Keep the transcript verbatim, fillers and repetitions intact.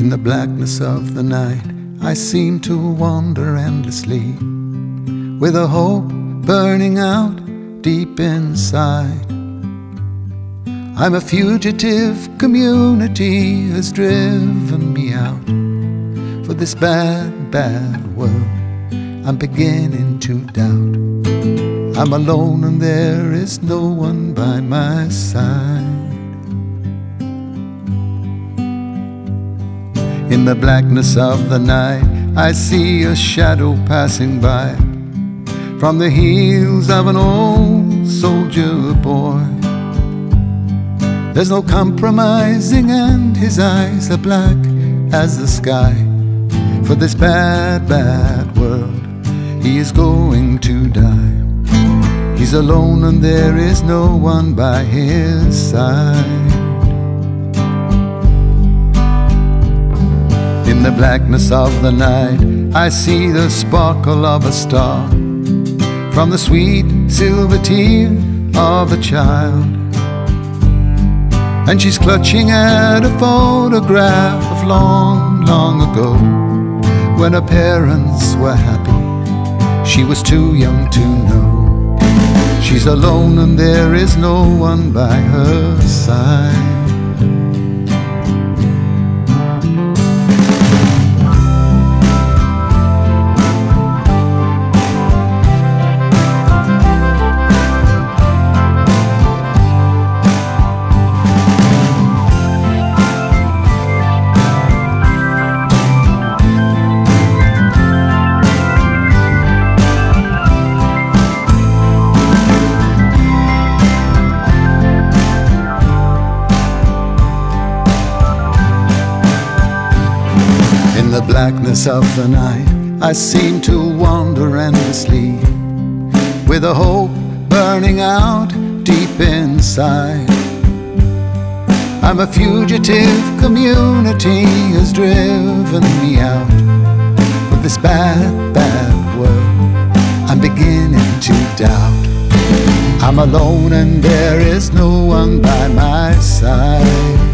In the blackness of the night, I seem to wander endlessly, with a hope burning out deep inside. I'm a fugitive, community has driven me out. For this bad, bad world, I'm beginning to doubt. I'm alone and there is no one by my side. In the blackness of the night, I see a shadow passing by, from the heels of an old soldier boy. There's no compromising and his eyes are black as the sky. For this bad, bad world, he is going to die. He's alone and there is no one by his side. In the blackness of the night, I see the sparkle of a star, from the sweet silver tear of a child. And she's clutching at a photograph of long, long ago, when her parents were happy, she was too young to know. She's alone and there is no one by her side. In the blackness of the night, I seem to wander endlessly, with a hope burning out deep inside. I'm a fugitive, community has driven me out. For this bad, bad world, I'm beginning to doubt. I'm alone and there is no one by my side.